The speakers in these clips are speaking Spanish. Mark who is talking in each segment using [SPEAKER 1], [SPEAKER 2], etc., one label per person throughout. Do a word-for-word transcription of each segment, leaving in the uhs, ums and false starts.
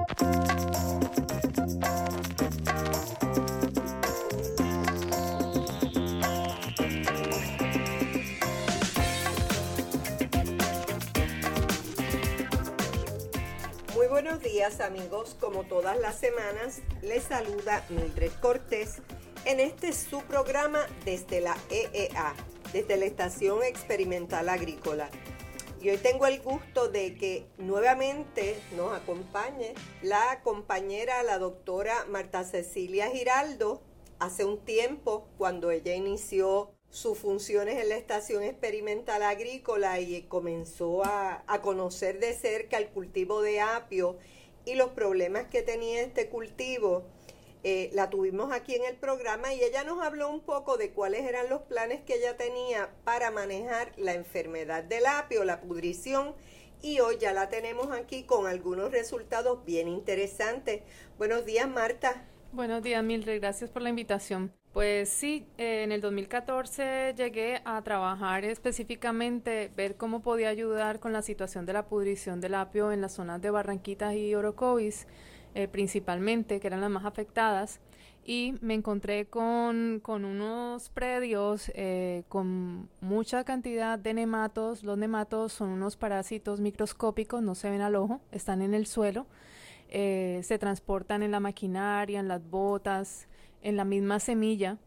[SPEAKER 1] Muy buenos días, amigos. Como todas las semanas, les saluda Mildred Cortés en este su programa desde la E E A, desde la Estación Experimental Agrícola. Y hoy tengo el gusto de que nuevamente nos acompañe la compañera, la doctora Marta Cecilia Giraldo. Hace un tiempo, cuando ella inició sus funciones en la Estación Experimental Agrícola y comenzó a, a conocer de cerca el cultivo de apio y los problemas que tenía este cultivo, eh, la tuvimos aquí en el programa y ella nos habló un poco de cuáles eran los planes que ella tenía para manejar la enfermedad del apio, la pudrición, y hoy ya la tenemos aquí con algunos resultados bien interesantes. Buenos días, Marta.
[SPEAKER 2] Buenos días, Mildred, gracias por la invitación. Pues sí, eh, en el dos mil catorce llegué a trabajar específicamente, ver cómo podía ayudar con la situación de la pudrición del apio en las zonas de Barranquitas y Orocovis, eh, principalmente, que eran las más afectadas, y me encontré con, con unos predios eh, con mucha cantidad de nematos. Los nematos son unos parásitos microscópicos, no se ven al ojo, están en el suelo, eh, se transportan en la maquinaria, en las botas, en la misma semilla.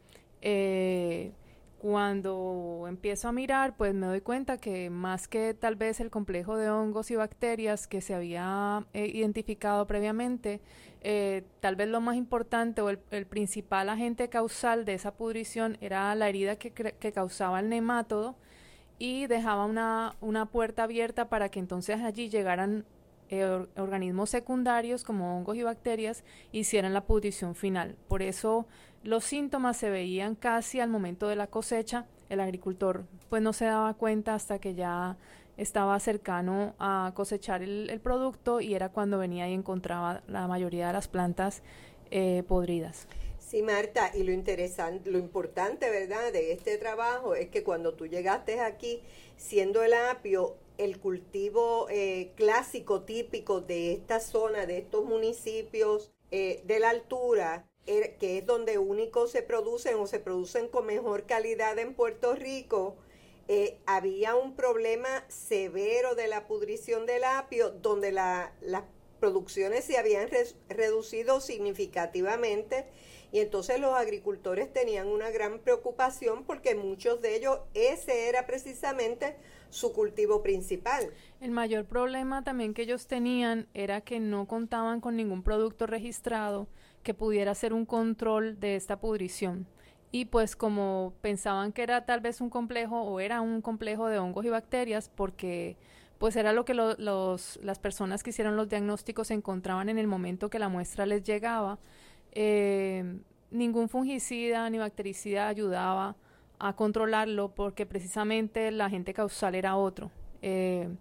[SPEAKER 2] Eh, cuando empiezo a mirar, pues me doy cuenta que más que tal vez el complejo de hongos y bacterias que se había eh, identificado previamente, eh, tal vez lo más importante o el, el principal agente causal de esa pudrición era la herida que, que causaba el nemátodo y dejaba una, una puerta abierta para que entonces allí llegaran Eh, or, organismos secundarios como hongos y bacterias hicieran la pudrición final. Por eso los síntomas se veían casi al momento de la cosecha. El agricultor pues no se daba cuenta hasta que ya estaba cercano a cosechar el, el producto, y era cuando venía y encontraba la mayoría de las plantas eh, podridas.
[SPEAKER 1] Sí, Marta, y lo interesante, lo importante, ¿verdad?, de este trabajo es que cuando tú llegaste aquí, siendo el apio el cultivo eh, clásico, típico de esta zona, de estos municipios eh, de la altura, er, que es donde único se producen o se producen con mejor calidad en Puerto Rico, eh, había un problema severo de la pudrición del apio, donde la, las producciones se habían re, reducido significativamente, y entonces los agricultores tenían una gran preocupación porque muchos de ellos, ese era precisamente su cultivo principal.
[SPEAKER 2] El mayor problema también que ellos tenían era que no contaban con ningún producto registrado que pudiera hacer un control de esta pudrición. Y pues como pensaban que era tal vez un complejo o era un complejo de hongos y bacterias, porque pues era lo que lo, los, las personas que hicieron los diagnósticos encontraban en el momento que la muestra les llegaba, eh, ningún fungicida ni bactericida ayudaba a controlarlo, porque precisamente el agente causal era otro. Eh,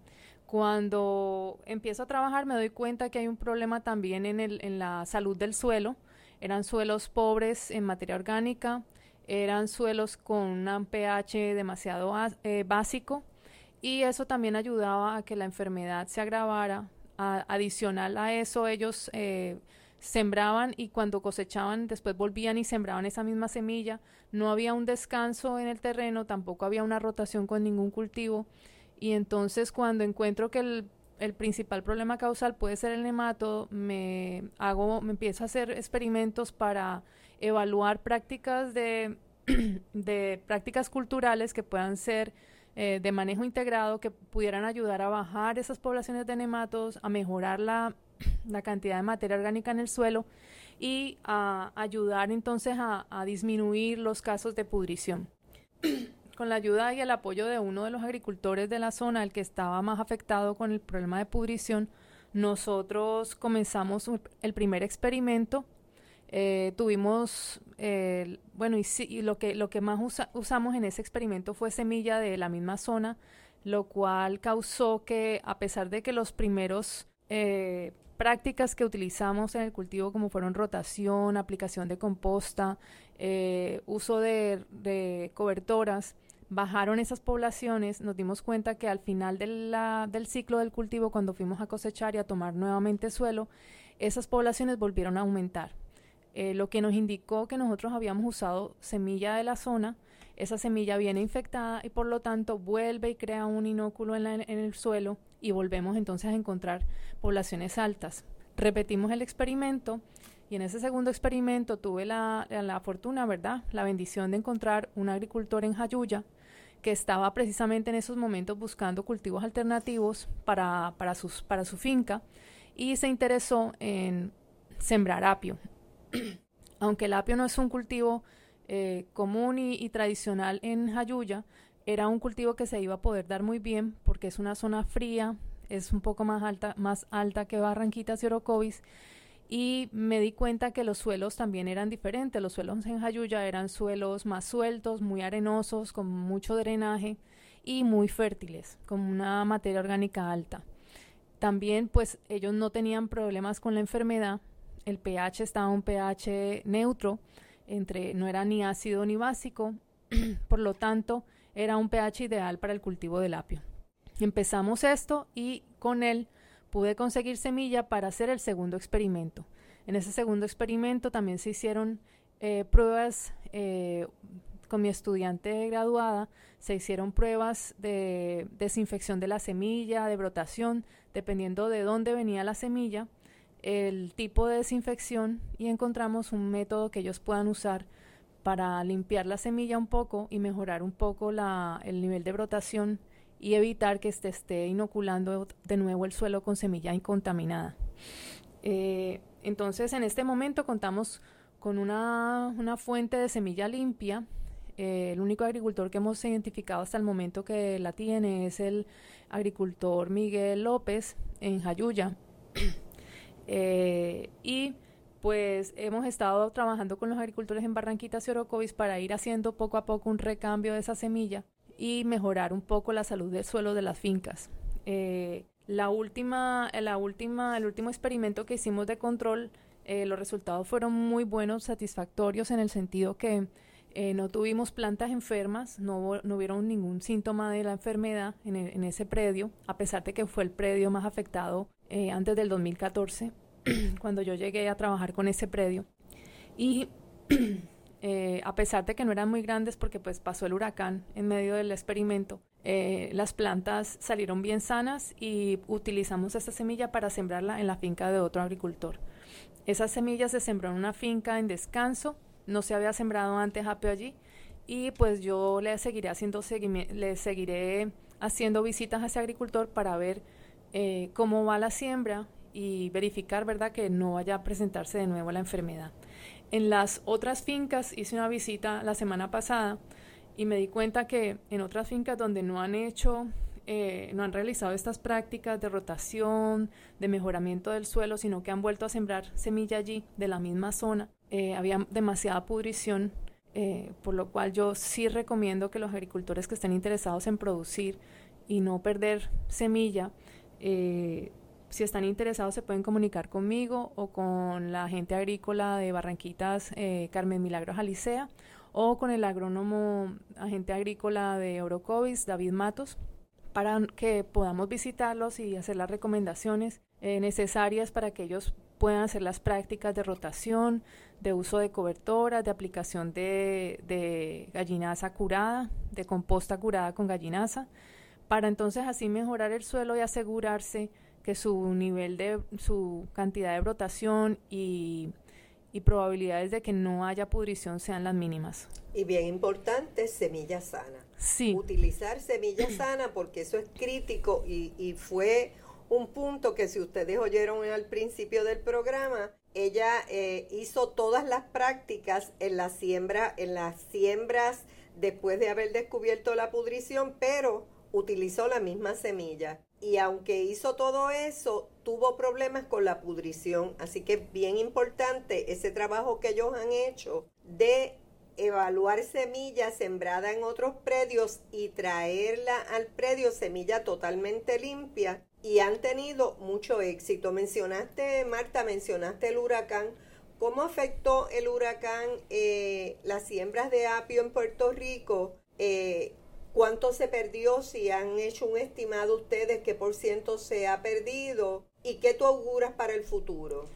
[SPEAKER 2] cuando empiezo a trabajar me doy cuenta que hay un problema también en, el, en la salud del suelo. Eran suelos pobres en materia orgánica, eran suelos con un pH demasiado eh, básico, y eso también ayudaba a que la enfermedad se agravara. A, adicional a eso, ellos eh, sembraban, y cuando cosechaban después volvían y sembraban esa misma semilla. No había un descanso en el terreno, tampoco había una rotación con ningún cultivo, y entonces cuando encuentro que el, el principal problema causal puede ser el nemátodo, me hago, me empiezo a hacer experimentos para evaluar prácticas de, de prácticas culturales que puedan ser eh, de manejo integrado, que pudieran ayudar a bajar esas poblaciones de nemátodos, a mejorar la la cantidad de materia orgánica en el suelo y a ayudar entonces a, a disminuir los casos de pudrición. Con la ayuda y el apoyo de uno de los agricultores de la zona, el que estaba más afectado con el problema de pudrición, nosotros comenzamos el primer experimento. Eh, tuvimos, eh, bueno, y, sí, y lo que, lo que más usa, usamos en ese experimento fue semilla de la misma zona, lo cual causó que, a pesar de que los primeros eh, prácticas que utilizamos en el cultivo, como fueron rotación, aplicación de composta, eh, uso de, de cobertoras, bajaron esas poblaciones, nos dimos cuenta que al final de la, del ciclo del cultivo, cuando fuimos a cosechar y a tomar nuevamente suelo, esas poblaciones volvieron a aumentar. Eh, lo que nos indicó que nosotros habíamos usado semilla de la zona, esa semilla viene infectada y por lo tanto vuelve y crea un inóculo en, la, en el suelo y volvemos entonces a encontrar poblaciones altas. Repetimos el experimento y en ese segundo experimento tuve la, la, la fortuna, ¿verdad? La bendición de encontrar un agricultor en Jayuya que estaba precisamente en esos momentos buscando cultivos alternativos para, para, sus, para su finca y se interesó en sembrar apio. Aunque el apio no es un cultivo eh, común y, y tradicional en Jayuya, era un cultivo que se iba a poder dar muy bien porque es una zona fría, es un poco más alta, más alta que Barranquitas y Orocovis, y me di cuenta que los suelos también eran diferentes. Los suelos en Jayuya eran suelos más sueltos, muy arenosos, con mucho drenaje y muy fértiles, con una materia orgánica alta. También pues ellos no tenían problemas con la enfermedad, el pH estaba un pH neutro, entre, no era ni ácido ni básico, por lo tanto era un pH ideal para el cultivo del apio. Empezamos esto y con él pude conseguir semilla para hacer el segundo experimento. En ese segundo experimento también se hicieron eh, pruebas eh, con mi estudiante graduada, se hicieron pruebas de desinfección de la semilla, de brotación, dependiendo de dónde venía la semilla, el tipo de desinfección, y encontramos un método que ellos puedan usar para limpiar la semilla un poco y mejorar un poco la, el nivel de brotación y evitar que este esté inoculando de nuevo el suelo con semilla incontaminada. Eh, entonces, en este momento contamos con una, una fuente de semilla limpia. Eh, el único agricultor que hemos identificado hasta el momento que la tiene es el agricultor Miguel López en Jayuya. eh, y pues hemos estado trabajando con los agricultores en Barranquitas y Orocovis para ir haciendo poco a poco un recambio de esa semilla y mejorar un poco la salud del suelo de las fincas. Eh, la última, la última, el último experimento que hicimos de control, eh, los resultados fueron muy buenos, satisfactorios en el sentido que eh, no tuvimos plantas enfermas, no, no hubieron ningún síntoma de la enfermedad en, el, en ese predio, a pesar de que fue el predio más afectado eh, antes del dos mil catorce, cuando yo llegué a trabajar con ese predio. Y Eh, a pesar de que no eran muy grandes porque pues pasó el huracán en medio del experimento, eh, las plantas salieron bien sanas y utilizamos esta semilla para sembrarla en la finca de otro agricultor. Esa semilla se sembró en una finca en descanso, no se había sembrado antes apio allí y pues yo le seguiré haciendo, seguimiento, le seguiré haciendo visitas a ese agricultor para ver eh, cómo va la siembra y verificar, ¿verdad?, que no vaya a presentarse de nuevo la enfermedad. En las otras fincas hice una visita la semana pasada y me di cuenta que en otras fincas donde no han hecho, eh, no han realizado estas prácticas de rotación, de mejoramiento del suelo, sino que han vuelto a sembrar semilla allí de la misma zona, eh, había demasiada pudrición, eh, por lo cual yo sí recomiendo que los agricultores que estén interesados en producir y no perder semilla, eh, si están interesados se pueden comunicar conmigo o con la agente agrícola de Barranquitas, eh, Carmen Milagros Alicea, o con el agrónomo agente agrícola de Orocovis, David Matos, para que podamos visitarlos y hacer las recomendaciones eh, necesarias para que ellos puedan hacer las prácticas de rotación, de uso de cobertoras, de aplicación de, de gallinaza curada, de composta curada con gallinaza, para entonces así mejorar el suelo y asegurarse que su nivel de, su cantidad de brotación y, y probabilidades de que no haya pudrición sean las mínimas.
[SPEAKER 1] Y bien importante, semilla sana.
[SPEAKER 2] Sí.
[SPEAKER 1] Utilizar semilla sana porque eso es crítico y, y fue un punto que si ustedes oyeron al principio del programa, ella eh, hizo todas las prácticas en la siembra, en las siembras después de haber descubierto la pudrición, pero utilizó la misma semilla. Y aunque hizo todo eso, tuvo problemas con la pudrición. Así que es bien importante ese trabajo que ellos han hecho de evaluar semilla sembrada en otros predios y traerla al predio semilla totalmente limpia. Y han tenido mucho éxito. Mencionaste, Marta, mencionaste el huracán. ¿Cómo afectó el huracán eh, las siembras de apio en Puerto Rico? Eh, ¿Cuánto se perdió? Si han hecho un estimado ustedes, ¿qué por ciento se ha perdido? ¿Y qué tú auguras para el futuro?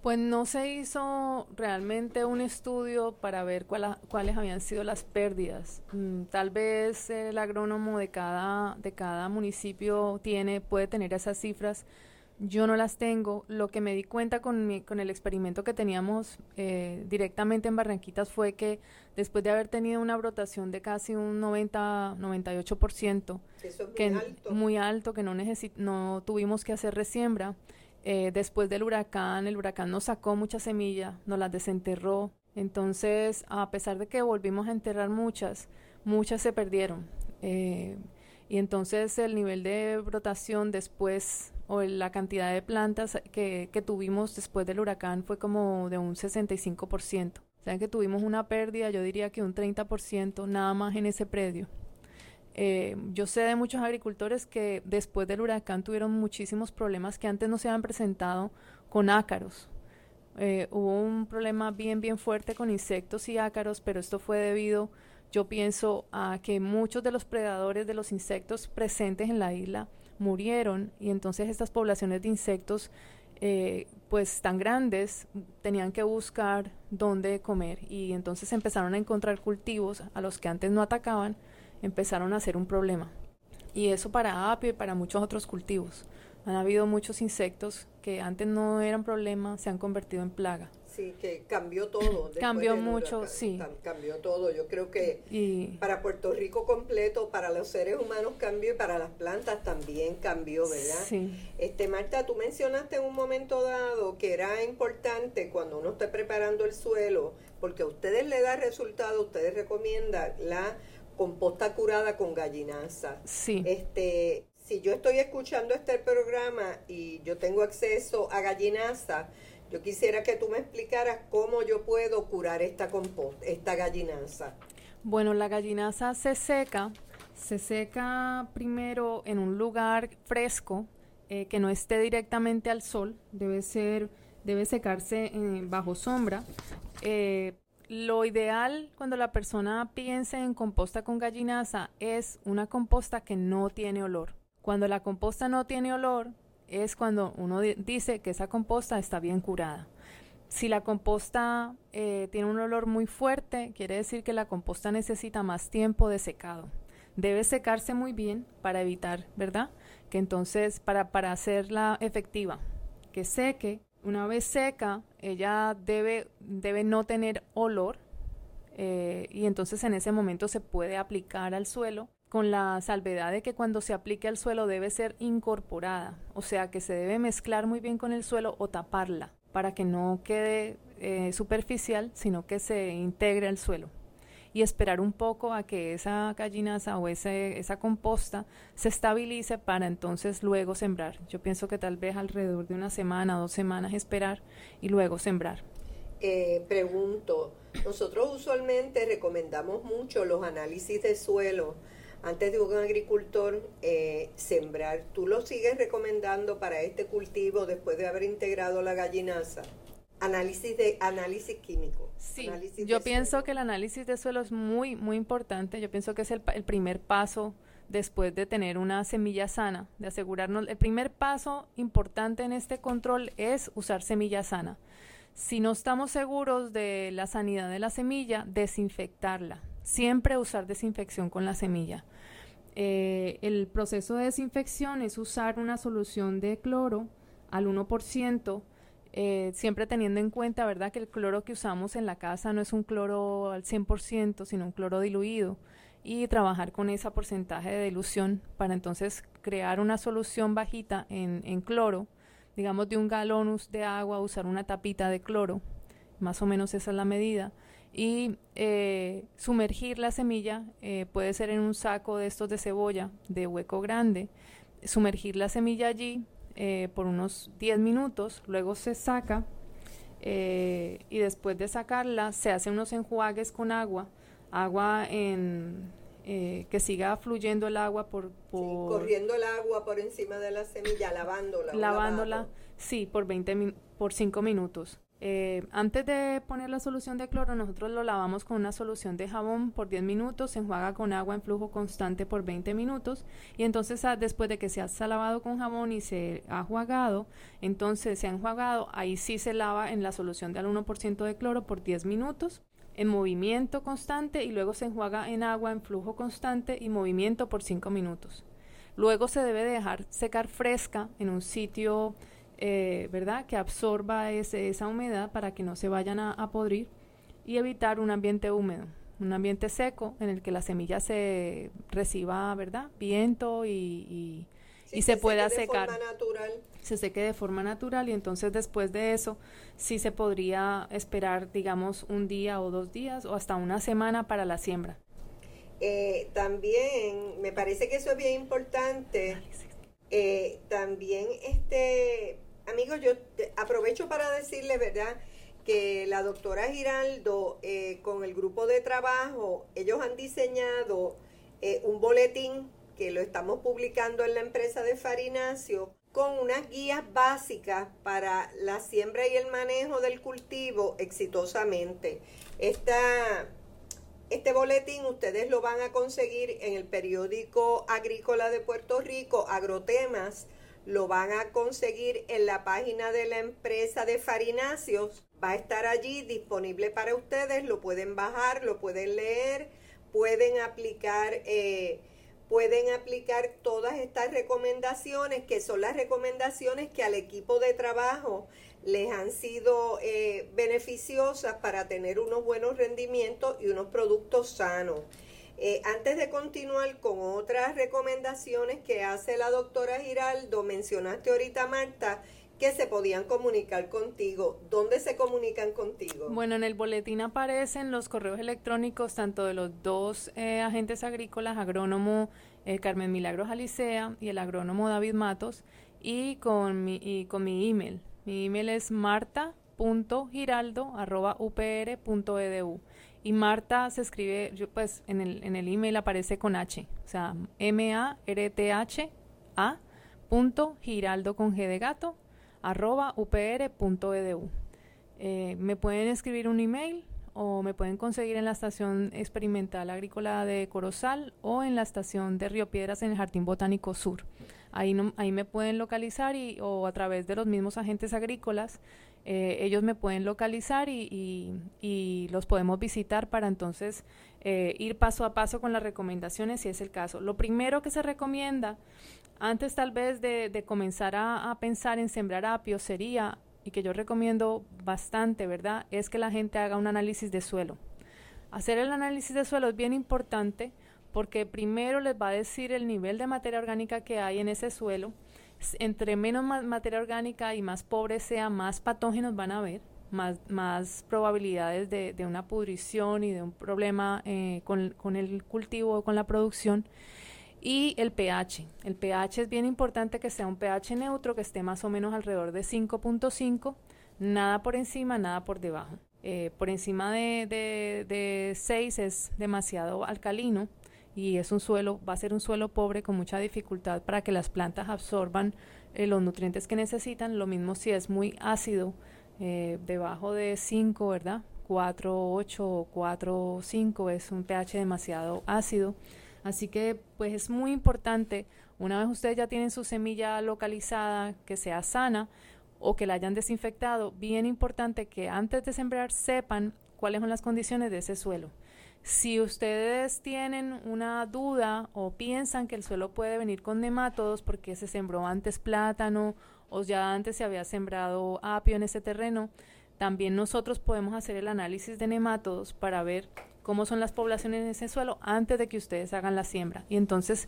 [SPEAKER 2] Pues no se hizo realmente un estudio para ver cuál, cuáles habían sido las pérdidas. Mm, tal vez el agrónomo de cada, de cada municipio tiene, puede tener esas cifras. Yo no las tengo. Lo que me di cuenta con, mi, con el experimento que teníamos eh, directamente en Barranquitas fue que después de haber tenido una brotación de casi un noventa, noventa y ocho por ciento,
[SPEAKER 1] Eso es muy
[SPEAKER 2] que
[SPEAKER 1] alto.
[SPEAKER 2] muy alto, que no, necesit, no tuvimos que hacer resiembra, eh, después del huracán, el huracán nos sacó muchas semillas, nos las desenterró. Entonces, a pesar de que volvimos a enterrar muchas, muchas se perdieron. Eh, y entonces el nivel de brotación después, o la cantidad de plantas que, que tuvimos después del huracán fue como de un sesenta y cinco por ciento. O sea que tuvimos una pérdida, yo diría que un treinta por ciento nada más en ese predio. Eh, yo sé de muchos agricultores que después del huracán tuvieron muchísimos problemas que antes no se habían presentado con ácaros. Eh, hubo un problema bien, bien fuerte con insectos y ácaros, pero esto fue debido, yo pienso, a que muchos de los predadores de los insectos presentes en la isla murieron, y entonces estas poblaciones de insectos eh, pues tan grandes tenían que buscar dónde comer, y entonces empezaron a encontrar cultivos a los que antes no atacaban, empezaron a ser un problema, y eso para apio y para muchos otros cultivos. Han habido muchos insectos que antes no eran problema, se han convertido en plaga.
[SPEAKER 1] Sí, que cambió todo.
[SPEAKER 2] Cambió mucho,
[SPEAKER 1] huracán.
[SPEAKER 2] sí.
[SPEAKER 1] Cambió todo. Yo creo que
[SPEAKER 2] y,
[SPEAKER 1] para Puerto Rico completo, para los seres humanos cambió, y para las plantas también cambió, ¿verdad?
[SPEAKER 2] Sí.
[SPEAKER 1] Este, Marta, tú mencionaste en un momento dado que era importante cuando uno esté preparando el suelo, porque a ustedes le da resultado, ustedes recomiendan la composta curada con gallinaza.
[SPEAKER 2] Sí.
[SPEAKER 1] Este, si yo estoy escuchando este programa y yo tengo acceso a gallinaza, yo quisiera que tú me explicaras cómo yo puedo curar esta composta, esta gallinaza.
[SPEAKER 2] Bueno, la gallinaza se seca, se seca primero en un lugar fresco, eh, que no esté directamente al sol, debe ser, debe secarse eh, bajo sombra. Eh, lo ideal cuando la persona piense en composta con gallinaza es una composta que no tiene olor. Cuando la composta no tiene olor, es cuando uno dice que esa composta está bien curada. Si la composta eh, tiene un olor muy fuerte, quiere decir que la composta necesita más tiempo de secado. Debe secarse muy bien para evitar, ¿verdad? Que entonces, para, para hacerla efectiva, que seque. Una vez seca, ella debe, debe no tener olor, eh, y entonces en ese momento se puede aplicar al suelo, con la salvedad de que cuando se aplique al suelo debe ser incorporada, o sea que se debe mezclar muy bien con el suelo o taparla para que no quede eh, superficial, sino que se integre al suelo, y esperar un poco a que esa gallinaza o ese, esa composta se estabilice para entonces luego sembrar. Yo pienso que tal vez alrededor de una semana, dos semanas esperar y luego sembrar.
[SPEAKER 1] Eh, pregunto, nosotros usualmente recomendamos mucho los análisis de suelo antes de un agricultor eh, sembrar. ¿Tú lo sigues recomendando para este cultivo después de haber integrado la gallinaza? Análisis de análisis químico.
[SPEAKER 2] Sí,
[SPEAKER 1] análisis
[SPEAKER 2] yo
[SPEAKER 1] de
[SPEAKER 2] pienso
[SPEAKER 1] suelo.
[SPEAKER 2] que el análisis de suelo es muy, muy importante. Yo pienso que es el, el primer paso después de tener una semilla sana, de asegurarnos. El primer paso importante en este control es usar semilla sana. Si no estamos seguros de la sanidad de la semilla, desinfectarla. Siempre usar desinfección con la semilla. Eh, el proceso de desinfección es usar una solución de cloro al uno por ciento, eh, siempre teniendo en cuenta, ¿verdad?, que el cloro que usamos en la casa no es un cloro al cien por ciento, sino un cloro diluido, y trabajar con ese porcentaje de dilución para entonces crear una solución bajita en, en cloro, digamos de un galón de agua, usar una tapita de cloro, más o menos esa es la medida, y eh, sumergir la semilla, eh, puede ser en un saco de estos de cebolla de hueco grande, sumergir la semilla allí eh, por unos diez minutos, luego se saca, eh, y después de sacarla se hacen unos enjuagues con agua, agua en... Eh, que siga fluyendo el agua por... por
[SPEAKER 1] sí, corriendo el agua por encima de la semilla, lavándola.
[SPEAKER 2] Lavándola, sí, por veinte min- por cinco minutos. Eh, antes de poner la solución de cloro, nosotros lo lavamos con una solución de jabón por diez minutos, se enjuaga con agua en flujo constante por veinte minutos y entonces a, después de que se ha lavado con jabón y se ha enjuagado, entonces se ha enjuagado, ahí sí se lava en la solución del uno por ciento de cloro por diez minutos en movimiento constante y luego se enjuaga en agua en flujo constante y movimiento por cinco minutos. Luego se debe dejar secar fresca en un sitio Eh, ¿verdad? Que absorba ese, esa humedad para que no se vayan a, a podrir y evitar un ambiente húmedo, un ambiente seco en el que la semilla se reciba, ¿verdad? Viento y, y,
[SPEAKER 1] sí,
[SPEAKER 2] y se,
[SPEAKER 1] se
[SPEAKER 2] pueda
[SPEAKER 1] seque de
[SPEAKER 2] secar.
[SPEAKER 1] Forma natural.
[SPEAKER 2] Se seque de forma natural y entonces después de eso sí se podría esperar, digamos, un día o dos días o hasta una semana para la siembra.
[SPEAKER 1] Eh, también me parece que eso es bien importante. Eh, también este amigos, yo te, aprovecho para decirles, ¿verdad?, que la doctora Giraldo eh, con el grupo de trabajo, ellos han diseñado eh, un boletín que lo estamos publicando en la empresa de Farináceos con unas guías básicas para la siembra y el manejo del cultivo exitosamente. Esta, este boletín ustedes lo van a conseguir en el periódico agrícola de Puerto Rico, Agrotemas. Lo van a conseguir en la página de la empresa de Farináceos. Va a estar allí disponible para ustedes. Lo pueden bajar, lo pueden leer, pueden aplicar, eh, pueden aplicar todas estas recomendaciones, que son las recomendaciones que al equipo de trabajo les han sido eh, beneficiosas para tener unos buenos rendimientos y unos productos sanos. Eh, antes de continuar con otras recomendaciones que hace la doctora Giraldo, mencionaste ahorita, Marta, que se podían comunicar contigo. ¿Dónde se comunican contigo?
[SPEAKER 2] Bueno, en el boletín aparecen los correos electrónicos tanto de los dos eh, agentes agrícolas, agrónomo eh, Carmen Milagros Alicea y el agrónomo David Matos, y con mi, y con mi email. Mi email es marta punto giraldo arroba u p r punto e d u. Y Marta se escribe, yo pues en el, en el email aparece con H, o sea, M A R T H A punto giraldo con G de gato, arroba u p r punto e d u. Eh, me pueden escribir un email o me pueden conseguir en la estación experimental agrícola de Corozal o en la estación de Río Piedras en el Jardín Botánico Sur. Ahí, no, ahí me pueden localizar y, o a través de los mismos agentes agrícolas. Eh, ellos me pueden localizar y, y, y los podemos visitar para entonces eh, ir paso a paso con las recomendaciones si es el caso. Lo primero que se recomienda antes tal vez de, de comenzar a, a pensar en sembrar apio sería, y que yo recomiendo bastante, ¿verdad?, es que la gente haga un análisis de suelo. Hacer el análisis de suelo es bien importante porque primero les va a decir el nivel de materia orgánica que hay en ese suelo. Entre menos materia orgánica y más pobre sea, más patógenos van a haber, más, más probabilidades de, de una pudrición y de un problema eh, con, con el cultivo o con la producción. Y el pH. El pH es bien importante que sea un pH neutro, que esté más o menos alrededor de cinco punto cinco, nada por encima, nada por debajo. Eh, por encima de, de, de seis es demasiado alcalino y es un suelo, va a ser un suelo pobre con mucha dificultad para que las plantas absorban eh, los nutrientes que necesitan. Lo mismo si es muy ácido, eh, debajo de cinco, ¿verdad? cuatro, ocho o cuatro, cinco es un pH demasiado ácido. Así que pues es muy importante, una vez ustedes ya tienen su semilla localizada, que sea sana o que la hayan desinfectado, bien importante que antes de sembrar sepan cuáles son las condiciones de ese suelo. Si ustedes tienen una duda o piensan que el suelo puede venir con nemátodos porque se sembró antes plátano o ya antes se había sembrado apio en ese terreno, también nosotros podemos hacer el análisis de nemátodos para ver cómo son las poblaciones en ese suelo antes de que ustedes hagan la siembra. Y entonces,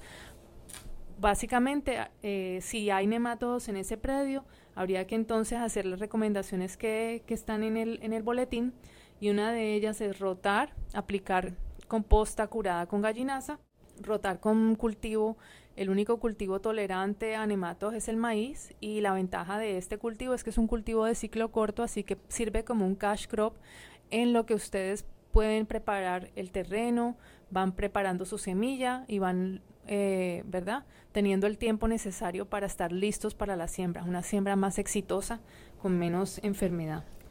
[SPEAKER 2] básicamente, eh, si hay nemátodos en ese predio, habría que entonces hacer las recomendaciones que, que están en el, en el boletín, y una de ellas es rotar, aplicar composta curada con gallinaza, rotar con cultivo. El único cultivo tolerante a nematodos es el maíz, y la ventaja de este cultivo es que es un cultivo de ciclo corto, así que sirve como un cash crop en lo que ustedes pueden preparar el terreno, van preparando su semilla y van, eh, ¿verdad?, teniendo el tiempo necesario para estar listos para la siembra, una siembra más exitosa con menos enfermedad.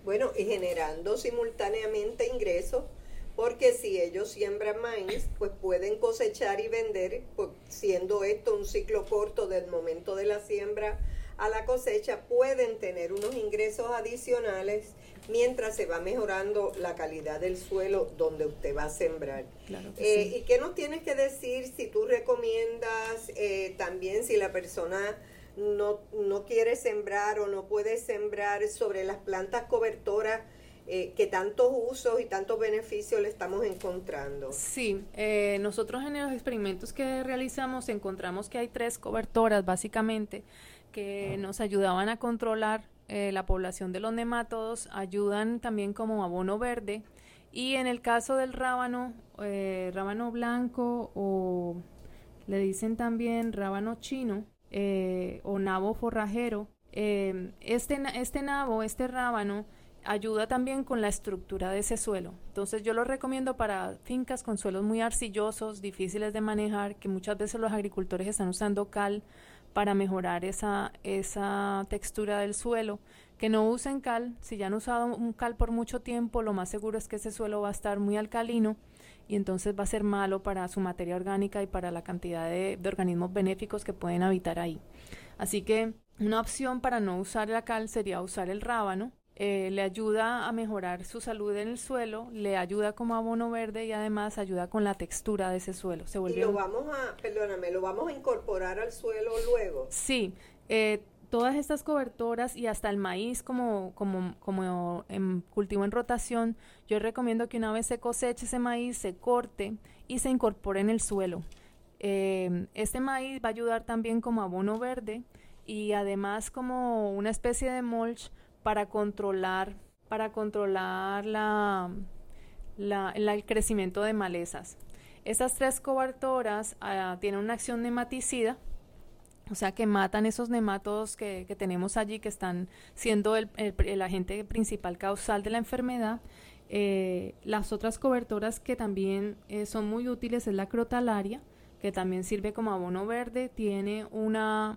[SPEAKER 1] Bueno, y generando simultáneamente ingresos, porque si ellos siembran maíz, pues pueden cosechar y vender, pues siendo esto un ciclo corto del momento de la siembra a la cosecha, pueden tener unos ingresos adicionales mientras se va mejorando la calidad del suelo donde usted va a sembrar.
[SPEAKER 2] Claro que
[SPEAKER 1] eh,
[SPEAKER 2] sí.
[SPEAKER 1] ¿Y qué nos tienes que decir si tú recomiendas eh, también si la persona no, no quiere sembrar o no puede sembrar sobre las plantas cobertoras eh, que tantos usos y tantos beneficios le estamos encontrando?
[SPEAKER 2] Sí, eh, nosotros en los experimentos que realizamos encontramos que hay tres cobertoras básicamente que nos ayudaban a controlar eh, la población de los nemátodos, ayudan también como abono verde, y en el caso del rábano, eh, rábano blanco o le dicen también rábano chino eh, o nabo forrajero, eh, este, este nabo, este rábano ayuda también con la estructura de ese suelo. Entonces yo lo recomiendo para fincas con suelos muy arcillosos, difíciles de manejar, que muchas veces los agricultores están usando cal para mejorar esa, esa textura del suelo, que no usen cal. Si ya han usado un cal por mucho tiempo, lo más seguro es que ese suelo va a estar muy alcalino y entonces va a ser malo para su materia orgánica y para la cantidad de, de organismos benéficos que pueden habitar ahí. Así que una opción para no usar la cal sería usar el rábano. Eh, le ayuda a mejorar su salud en el suelo, le ayuda como abono verde y además ayuda con la textura de ese suelo. Se vuelve
[SPEAKER 1] y lo
[SPEAKER 2] un...
[SPEAKER 1] vamos a, perdóname, lo vamos a incorporar al suelo luego.
[SPEAKER 2] Sí, eh, todas estas cobertoras y hasta el maíz como, como, como en cultivo en rotación, yo recomiendo que una vez se coseche ese maíz, se corte y se incorpore en el suelo. Eh, este maíz va a ayudar también como abono verde y además como una especie de mulch para controlar, para controlar la, la, la, el crecimiento de malezas. Estas tres cobertoras uh, tienen una acción nematicida, o sea que matan esos nemátodos que, que tenemos allí, que están siendo el, el, el agente principal causal de la enfermedad. Eh, las otras cobertoras que también eh, son muy útiles es la crotalaria, que también sirve como abono verde, tiene una...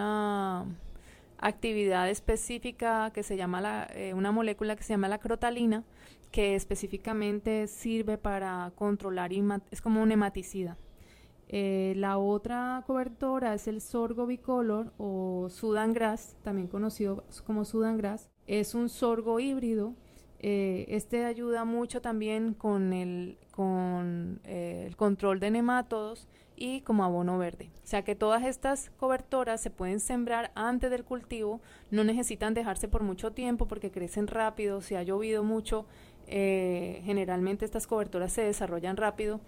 [SPEAKER 2] una actividad específica que se llama la, eh, una molécula que se llama la crotalina, que específicamente sirve para controlar y es como un nematicida. Eh, la otra cobertora es el sorgo bicolor o Sudan grass, también conocido como Sudan grass. Es un sorgo híbrido. Eh, este ayuda mucho también con el, con, eh, el control de nemátodos y como abono verde. O sea que todas estas cobertoras se pueden sembrar antes del cultivo, no necesitan dejarse por mucho tiempo porque crecen rápido. Si ha llovido mucho, eh, generalmente estas cobertoras se desarrollan rápido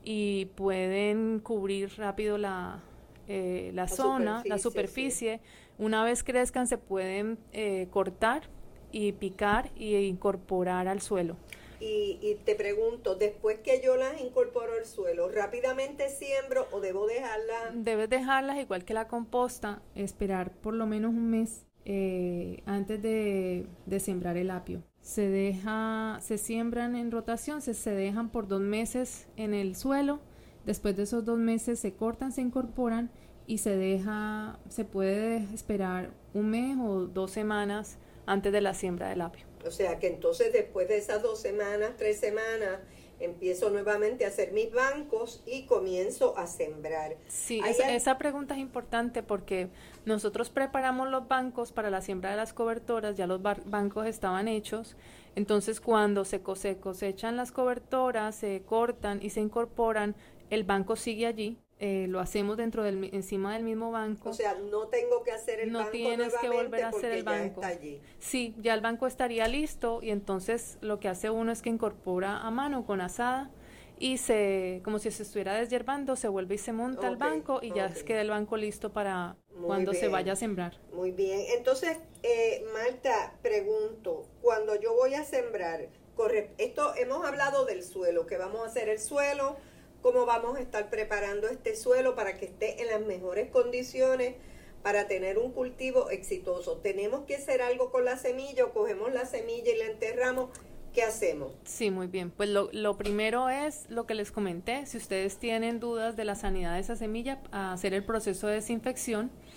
[SPEAKER 2] y pueden cubrir rápido la, eh, la, la zona, superficie, la superficie. Sí. Una vez crezcan se pueden eh, cortar y picar y incorporar al suelo.
[SPEAKER 1] Y, y te pregunto, después que yo las incorporo al suelo, ¿rápidamente siembro o debo dejarlas?
[SPEAKER 2] Debes dejarlas igual que la composta, esperar por lo menos un mes eh, antes de, de sembrar el apio. Se deja, se siembran en rotación, se, se dejan por dos meses en el suelo. Después de esos dos meses se cortan, se incorporan y se deja, se puede esperar un mes o dos semanas antes de la siembra del apio.
[SPEAKER 1] O sea que entonces después de esas dos semanas, tres semanas, empiezo nuevamente a hacer mis bancos y comienzo a sembrar.
[SPEAKER 2] Sí, esa, hay... esa pregunta es importante porque nosotros preparamos los bancos para la siembra de las cobertoras, ya los bancos estaban hechos, entonces cuando se cose cosechan las cobertoras, se cortan y se incorporan, el banco sigue allí. Eh, lo hacemos dentro del encima del mismo banco.
[SPEAKER 1] O sea, no tengo que hacer el
[SPEAKER 2] no
[SPEAKER 1] banco
[SPEAKER 2] tienes que volver a hacer el banco.
[SPEAKER 1] Ya está allí.
[SPEAKER 2] Sí, ya el banco estaría listo y entonces lo que hace uno es que incorpora a mano con azada y se, como si se estuviera deshiervando, se vuelve y se monta okay, el banco y okay. ya queda el banco listo para Muy cuando bien. se vaya a sembrar.
[SPEAKER 1] Muy bien. Entonces, eh, Marta, pregunto, cuando yo voy a sembrar, corre, esto hemos hablado del suelo, que vamos a hacer el suelo, cómo vamos a estar preparando este suelo para que esté en las mejores condiciones para tener un cultivo exitoso. ¿Tenemos que hacer algo con la semilla o cogemos la semilla y la enterramos? ¿Qué hacemos?
[SPEAKER 2] Sí, muy bien. Pues lo, lo primero es lo que les comenté. Si ustedes tienen dudas de la sanidad de esa semilla, a hacer el proceso de desinfección.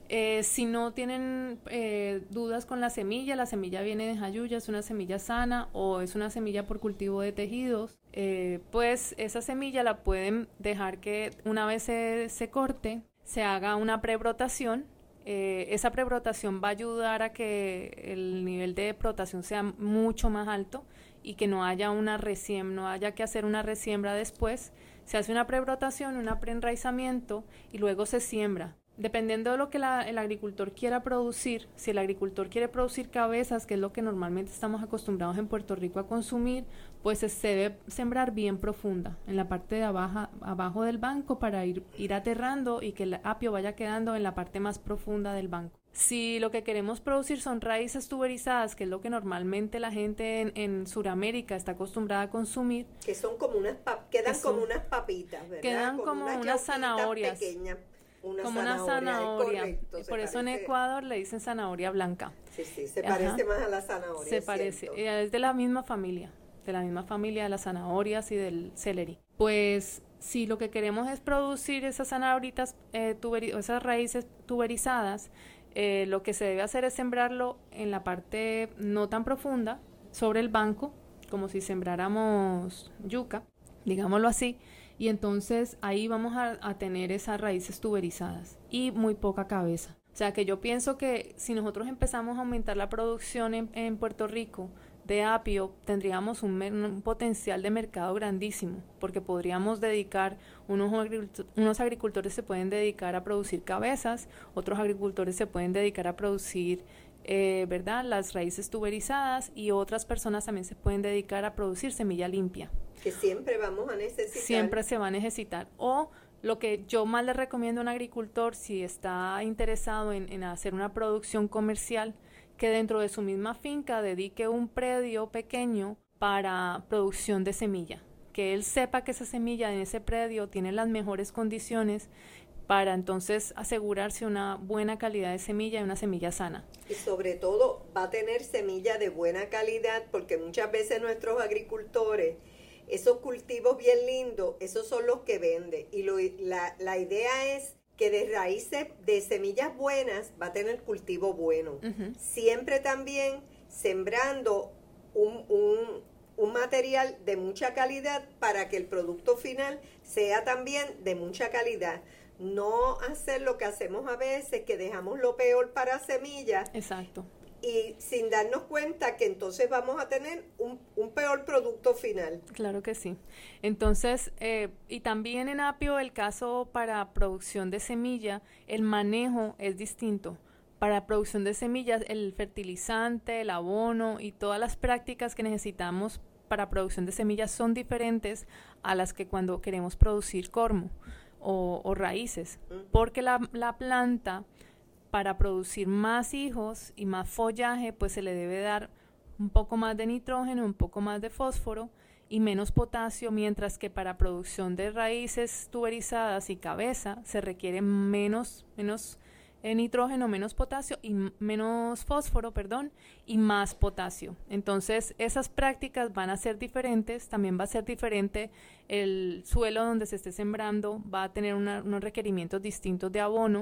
[SPEAKER 2] Eh, si no tienen eh, dudas con la semilla, la semilla viene de Jayuya, es una semilla sana o es una semilla por cultivo de tejidos, eh, pues esa semilla la pueden dejar que una vez se, se corte, se haga una prebrotación. Eh, esa prebrotación va a ayudar a que el nivel de brotación sea mucho más alto y que no haya una resiembra, no haya que hacer una resiembra después. Se hace una prebrotación, un preenraizamiento y luego se siembra. Dependiendo de lo que la, el agricultor quiera producir, si el agricultor quiere producir cabezas, que es lo que normalmente estamos acostumbrados en Puerto Rico a consumir, pues se debe sembrar bien profunda, en la parte de abajo, abajo del banco para ir, ir aterrando y que el apio vaya quedando en la parte más profunda del banco. Si lo que queremos producir son raíces tuberizadas, que es lo que normalmente la gente en, en Sudamérica está acostumbrada a consumir.
[SPEAKER 1] Que son como unas, pap- quedan son, como unas papitas, ¿verdad?
[SPEAKER 2] Quedan como, como unas, unas zanahorias.
[SPEAKER 1] Pequeñas. Una
[SPEAKER 2] como
[SPEAKER 1] zanahoria,
[SPEAKER 2] una zanahoria,
[SPEAKER 1] correcto,
[SPEAKER 2] por
[SPEAKER 1] parece...
[SPEAKER 2] eso en Ecuador le dicen zanahoria blanca.
[SPEAKER 1] Sí, sí, se parece Ajá. más a la zanahoria.
[SPEAKER 2] Se parece, es de la misma familia, de la misma familia de las zanahorias y del celery. Pues si lo que queremos es producir esas zanahoritas, eh, tuberi- esas raíces tuberizadas, eh, lo que se debe hacer es sembrarlo en la parte no tan profunda, sobre el banco, como si sembráramos yuca, digámoslo así. Y entonces ahí vamos a, a tener esas raíces tuberizadas y muy poca cabeza. O sea que yo pienso que si nosotros empezamos a aumentar la producción en, en Puerto Rico de apio, tendríamos un, un potencial de mercado grandísimo, porque podríamos dedicar, unos, unos agricultores se pueden dedicar a producir cabezas, otros agricultores se pueden dedicar a producir eh, ¿verdad? las raíces tuberizadas y otras personas también se pueden dedicar a producir semilla limpia.
[SPEAKER 1] Que siempre vamos a necesitar.
[SPEAKER 2] Siempre se va a necesitar. O lo que yo más le recomiendo a un agricultor, si está interesado en, en hacer una producción comercial, que dentro de su misma finca dedique un predio pequeño para producción de semilla. Que él sepa que esa semilla en ese predio tiene las mejores condiciones para entonces asegurarse una buena calidad de semilla y una semilla sana.
[SPEAKER 1] Y sobre todo va a tener semilla de buena calidad, porque muchas veces nuestros agricultores, esos cultivos bien lindos, esos son los que venden. Y lo, la, la idea es que de raíces, de semillas buenas, va a tener cultivo bueno. Uh-huh. Siempre también sembrando un, un, un material de mucha calidad para que el producto final sea también de mucha calidad. No hacer lo que hacemos a veces, que dejamos lo peor para semillas.
[SPEAKER 2] Exacto.
[SPEAKER 1] Y sin darnos cuenta que entonces vamos a tener un, un peor producto final.
[SPEAKER 2] Claro que sí. Entonces, eh, y también en apio el caso para producción de semilla, el manejo es distinto. Para producción de semillas, el fertilizante, el abono y todas las prácticas que necesitamos para producción de semillas son diferentes a las que cuando queremos producir cormo o, o raíces, porque la, la planta, para producir más hijos y más follaje, pues se le debe dar un poco más de nitrógeno, un poco más de fósforo y menos potasio, mientras que para producción de raíces tuberizadas y cabeza se requiere menos, menos eh, nitrógeno, menos potasio y m- menos fósforo, perdón, y más potasio. Entonces esas prácticas van a ser diferentes, también va a ser diferente el suelo donde se esté sembrando, va a tener una, unos requerimientos distintos de abono.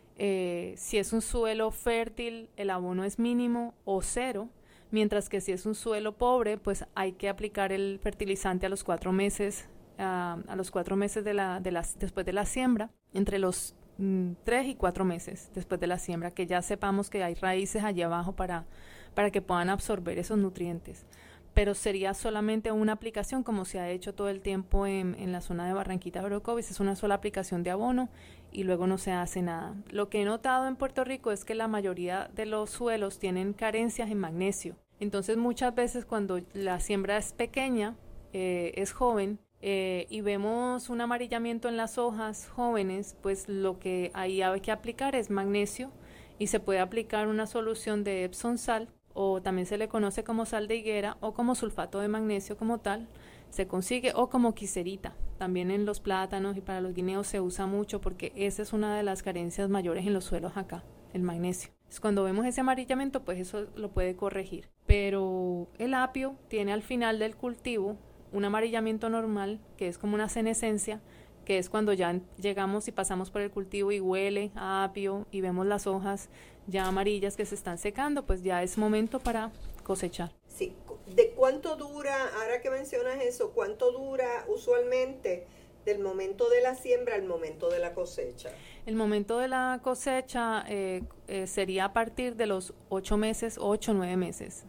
[SPEAKER 2] Eh, si es un suelo fértil, el abono es mínimo o cero, mientras que si es un suelo pobre, pues hay que aplicar el fertilizante a los cuatro meses, uh, a los cuatro meses de la, de la, después de la siembra, entre los mm, tres y cuatro meses después de la siembra, que ya sepamos que hay raíces allí abajo para, para que puedan absorber esos nutrientes. Pero sería solamente una aplicación como se ha hecho todo el tiempo en, en la zona de Barranquitas Orocovis, es una sola aplicación de abono y luego no se hace nada. Lo que he notado en Puerto Rico es que la mayoría de los suelos tienen carencias en magnesio. Entonces muchas veces cuando la siembra es pequeña, eh, es joven, eh, y vemos un amarillamiento en las hojas jóvenes, pues lo que ahí hay que aplicar es magnesio y se puede aplicar una solución de Epsom sal, o también se le conoce como sal de higuera o como sulfato de magnesio como tal, se consigue, o como quiserita. También en los plátanos y para los guineos se usa mucho porque esa es una de las carencias mayores en los suelos acá, el magnesio. Entonces, cuando vemos ese amarillamiento, pues eso lo puede corregir. Pero el apio tiene al final del cultivo un amarillamiento normal, que es como una senescencia, que es cuando ya llegamos y pasamos por el cultivo y huele a apio y vemos las hojas ya amarillas que se están secando, pues ya es momento para cosechar.
[SPEAKER 1] Sí, ¿de cuánto dura, ahora que mencionas eso, cuánto dura usualmente del momento de la siembra al momento de la cosecha?
[SPEAKER 2] El momento de la cosecha eh, eh, sería a partir de los ocho meses, ocho o nueve meses.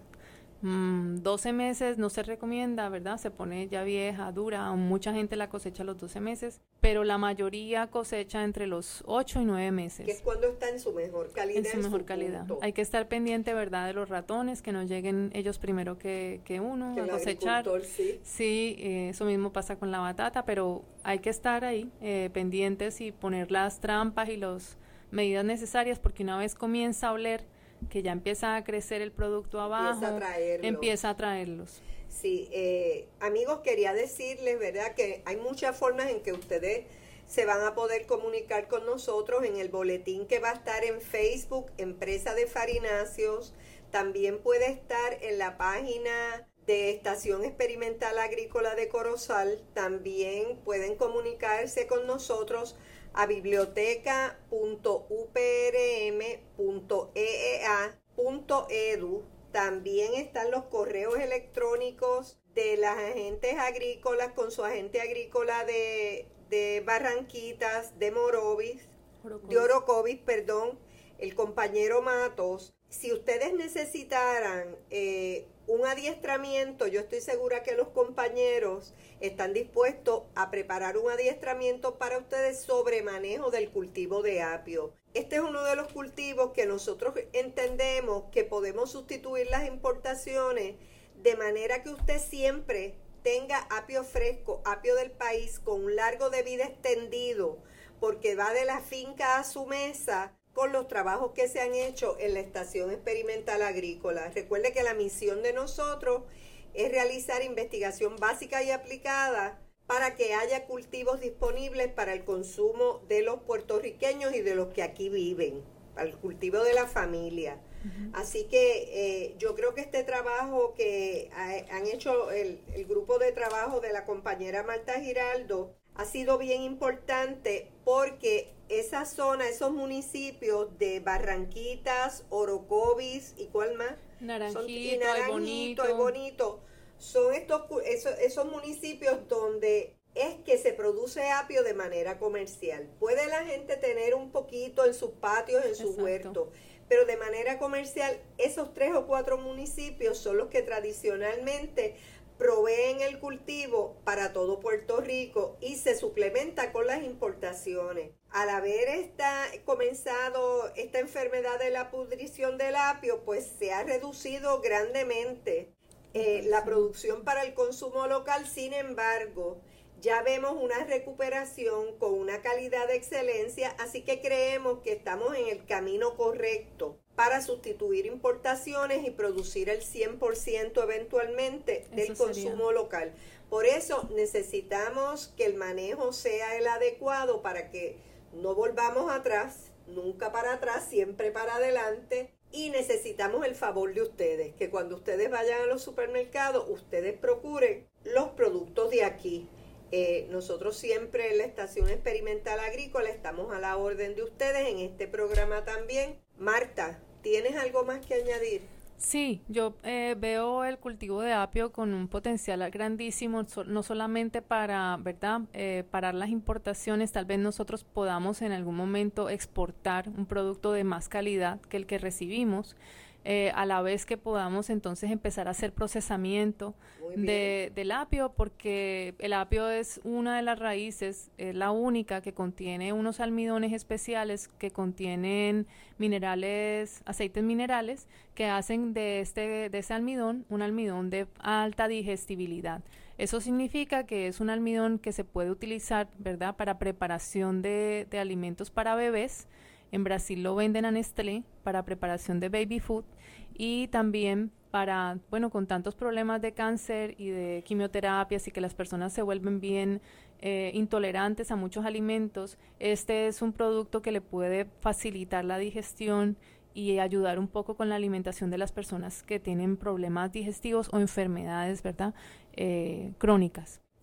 [SPEAKER 2] Mm, doce meses no se recomienda, ¿verdad? Se pone ya vieja, dura, mucha gente la cosecha a los doce meses, pero la mayoría cosecha entre los ocho y nueve meses.
[SPEAKER 1] Que es cuando está en su mejor calidad.
[SPEAKER 2] En su mejor calidad. Punto. Hay que estar pendiente, ¿verdad?, de los ratones, que no lleguen ellos primero que, que uno
[SPEAKER 1] que
[SPEAKER 2] a cosechar.
[SPEAKER 1] Sí,
[SPEAKER 2] sí eh, eso mismo pasa con la batata, pero hay que estar ahí eh, pendientes y poner las trampas y las medidas necesarias, porque una vez comienza a oler que ya empieza a crecer el producto abajo,
[SPEAKER 1] empieza a traerlos.
[SPEAKER 2] Empieza a traerlos.
[SPEAKER 1] Sí, eh, amigos, quería decirles, ¿verdad?, que hay muchas formas en que ustedes se van a poder comunicar con nosotros en el boletín que va a estar en Facebook, Empresa de Farináceos. También puede estar en la página de Estación Experimental Agrícola de Corozal. También pueden comunicarse con nosotros a biblioteca punto u p r m punto e e a punto e d u. También están los correos electrónicos de las agentes agrícolas con su agente agrícola de, de Barranquitas, de Morovis, Orocovis. de Orocovis, perdón, el compañero Matos. Si ustedes necesitaran eh, un adiestramiento, yo estoy segura que los compañeros están dispuestos a preparar un adiestramiento para ustedes sobre manejo del cultivo de apio. Este es uno de los cultivos que nosotros entendemos que podemos sustituir las importaciones de manera que usted siempre tenga apio fresco, apio del país con un largo de vida extendido, porque va de la finca a su mesa con los trabajos que se han hecho en la Estación Experimental Agrícola. Recuerde que la misión de nosotros es realizar investigación básica y aplicada para que haya cultivos disponibles para el consumo de los puertorriqueños y de los que aquí viven, para el cultivo de la familia. Uh-huh. Así que eh, yo creo que este trabajo que ha, han hecho el, el grupo de trabajo de la compañera Marta Giraldo ha sido bien importante, porque esa zona, esos municipios de Barranquitas, Orocovis y ¿cuál más?
[SPEAKER 2] Naranjito,
[SPEAKER 1] son, y Naranjito,
[SPEAKER 2] y
[SPEAKER 1] Bonito. y Bonito. Son estos esos, esos municipios donde es que se produce apio de manera comercial. Puede la gente tener un poquito en sus patios, en sus huertos, pero de manera comercial esos tres o cuatro municipios son los que tradicionalmente proveen el cultivo para todo Puerto Rico y se suplementa con las importaciones. Al haber esta, comenzado esta enfermedad de la pudrición del apio, pues se ha reducido grandemente eh, la producción para el consumo local. Sin embargo, ya vemos una recuperación con una calidad de excelencia, así que creemos que estamos en el camino correcto para sustituir importaciones y producir el cien por ciento eventualmente del
[SPEAKER 2] Eso
[SPEAKER 1] consumo
[SPEAKER 2] sería.
[SPEAKER 1] local. Por eso necesitamos que el manejo sea el adecuado para que no volvamos atrás, nunca para atrás, siempre para adelante. Y necesitamos el favor de ustedes, que cuando ustedes vayan a los supermercados, ustedes procuren los productos de aquí. Eh, nosotros siempre en la Estación Experimental Agrícola estamos a la orden de ustedes en este programa también. Marta, ¿tienes algo más que añadir?
[SPEAKER 2] Sí, yo eh, veo el cultivo de apio con un potencial grandísimo, so, no solamente para, ¿verdad?, eh, parar las importaciones. Tal vez nosotros podamos en algún momento exportar un producto de más calidad que el que recibimos, eh, a la vez que podamos entonces empezar a hacer procesamiento de, del apio, porque el apio es una de las raíces, es la única que contiene unos almidones especiales que contienen minerales, aceites minerales, que hacen de este de ese almidón un almidón de alta digestibilidad. Eso significa que es un almidón que se puede utilizar, ¿verdad?, para preparación de, de alimentos para bebés. En Brasil lo venden a Nestlé para preparación de baby food, y también para, bueno, con tantos problemas de cáncer y de quimioterapias y que las personas se vuelven bien eh, intolerantes a muchos alimentos, este es un producto que le puede facilitar la digestión y ayudar un poco con la alimentación de las personas que tienen problemas digestivos o enfermedades, ¿verdad?, eh, crónicas.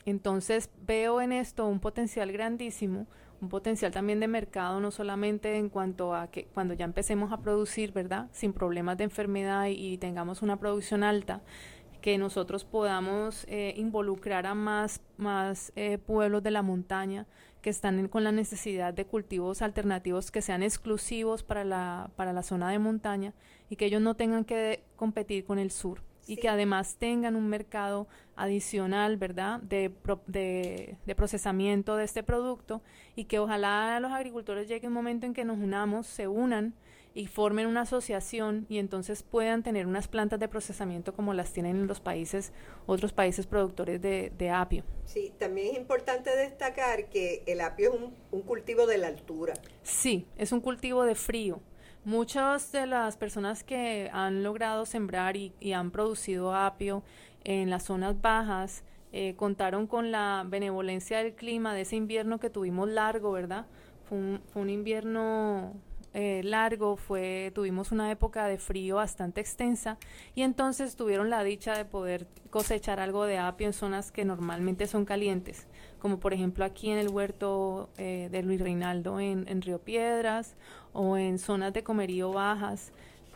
[SPEAKER 2] Entonces veo en esto un potencial grandísimo, un potencial también de mercado, no solamente en cuanto a que cuando ya empecemos a producir, ¿verdad? Sin problemas de enfermedad y, y tengamos una producción alta, que nosotros podamos eh, involucrar a más, más eh, pueblos de la montaña que están en, con la necesidad de cultivos alternativos que sean exclusivos para la, para la zona de montaña y que ellos no tengan que competir con el sur. Sí. Y que además tengan un mercado adicional, ¿verdad?, de, de, de procesamiento de este producto, y que ojalá los agricultores llegue un momento en que nos unamos, se unan y formen una asociación y entonces puedan tener unas plantas de procesamiento como las tienen en los países, otros países productores de, de apio.
[SPEAKER 1] Sí, también es importante destacar que el apio es un, un cultivo de la altura.
[SPEAKER 2] Sí, es un cultivo de frío. Muchas de las personas que han logrado sembrar y, y han producido apio en las zonas bajas eh, contaron con la benevolencia del clima de ese invierno que tuvimos largo, ¿verdad? Fue un, fue un invierno eh, largo, fue, tuvimos una época de frío bastante extensa y entonces tuvieron la dicha de poder cosechar algo de apio en zonas que normalmente son calientes, como por ejemplo aquí en el huerto eh, de Luis Reinaldo en, en Río Piedras, o en zonas de comerío bajas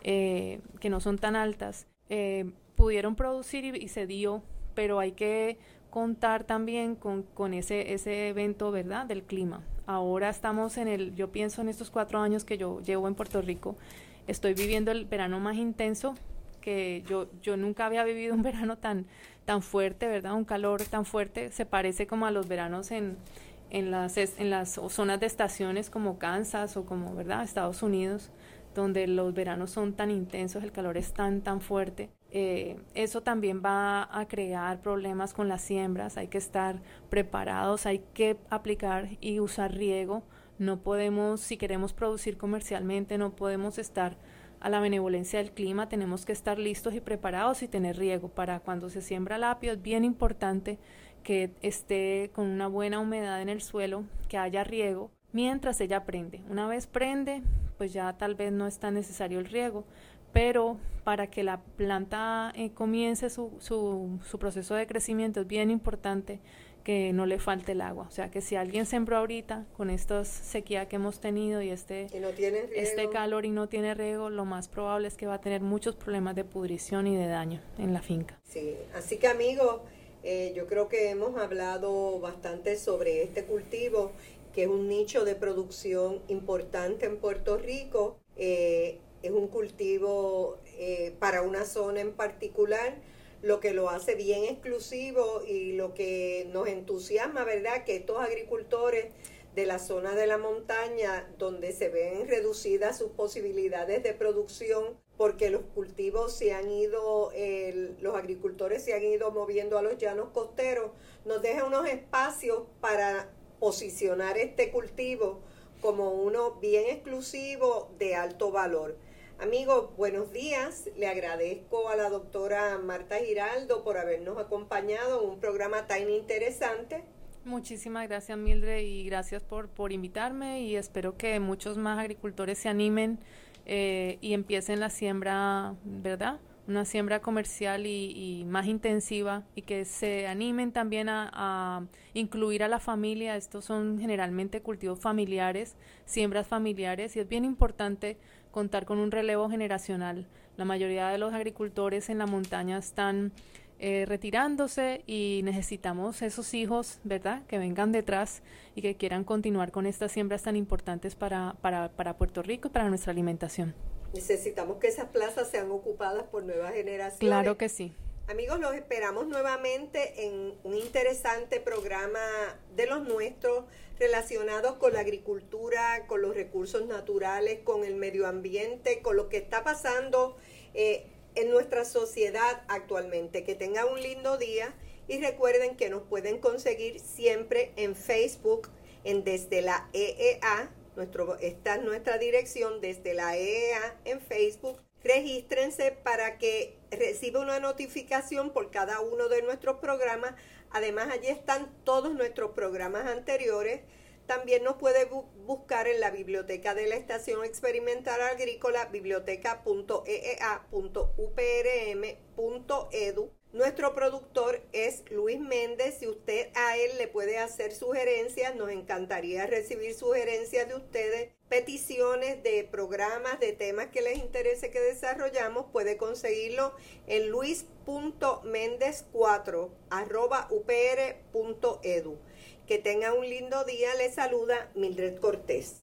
[SPEAKER 2] eh, que no son tan altas, eh, pudieron producir y, y se dio, pero hay que contar también con, con ese, ese evento, ¿verdad?, del clima. Ahora estamos en el, yo pienso en estos cuatro años que yo llevo en Puerto Rico, estoy viviendo el verano más intenso, que yo, yo nunca había vivido un verano tan, tan fuerte, ¿verdad?, un calor tan fuerte, se parece como a los veranos en en las, en las zonas de estaciones como Kansas o como, ¿verdad?, Estados Unidos, donde los veranos son tan intensos, el calor es tan, tan fuerte. Eh, eso también va a crear problemas con las siembras, hay que estar preparados, hay que aplicar y usar riego. No podemos, si queremos producir comercialmente, no podemos estar a la benevolencia del clima, tenemos que estar listos y preparados y tener riego. Para cuando se siembra el apio es bien importante que esté con una buena humedad en el suelo, que haya riego mientras ella prende. Una vez prende, pues ya tal vez no es tan necesario el riego, pero para que la planta eh, comience su, su, su proceso de crecimiento es bien importante que no le falte el agua. O sea, que si alguien sembró ahorita con esta sequía que hemos tenido y este,
[SPEAKER 1] y no tiene riego,
[SPEAKER 2] este calor y no tiene riego, lo más probable es que va a tener muchos problemas de pudrición y de daño en la finca.
[SPEAKER 1] Sí, así que amigos, Eh, yo creo que hemos hablado bastante sobre este cultivo, que es un nicho de producción importante en Puerto Rico. Eh, es un cultivo eh, para una zona en particular, lo que lo hace bien exclusivo y lo que nos entusiasma, ¿verdad?, que estos agricultores de la zona de la montaña, donde se ven reducidas sus posibilidades de producción, porque los cultivos se han ido, eh, los agricultores se han ido moviendo a los llanos costeros, nos deja unos espacios para posicionar este cultivo como uno bien exclusivo de alto valor. Amigos, buenos días. Le agradezco a la doctora Marta Giraldo por habernos acompañado en un programa tan interesante.
[SPEAKER 2] Muchísimas gracias, Mildred, y gracias por, por invitarme, y espero que muchos más agricultores se animen eh, y empiecen la siembra, ¿verdad?, una siembra comercial y, y más intensiva, y que se animen también a, a incluir a la familia. Estos son generalmente cultivos familiares, siembras familiares, y es bien importante contar con un relevo generacional. La mayoría de los agricultores en la montaña están Eh, retirándose y necesitamos esos hijos, ¿verdad?, que vengan detrás y que quieran continuar con estas siembras tan importantes para, para, para Puerto Rico y para nuestra alimentación.
[SPEAKER 1] Necesitamos que esas plazas sean ocupadas por nuevas generaciones.
[SPEAKER 2] Claro que sí.
[SPEAKER 1] Amigos, los esperamos nuevamente en un interesante programa de los nuestros relacionados con la agricultura, con los recursos naturales, con el medio ambiente, con lo que está pasando eh, en nuestra sociedad actualmente. Que tengan un lindo día y recuerden que nos pueden conseguir siempre en Facebook, en Desde la E E A. Nuestro, esta es nuestra dirección, Desde la E E A en Facebook. Regístrense para que reciba una notificación por cada uno de nuestros programas. Además, allí están todos nuestros programas anteriores. También nos puede bu- buscar en la biblioteca de la Estación Experimental Agrícola, biblioteca punto e e a punto u p r m punto e d u. Nuestro productor es Luis Méndez. Si usted a él le puede hacer sugerencias, nos encantaría recibir sugerencias de ustedes, peticiones de programas, de temas que les interese que desarrollamos. Puede conseguirlo en luis punto méndez cuatro arroba u p r punto e d u. Que tenga un lindo día. Le saluda Mildred Cortés.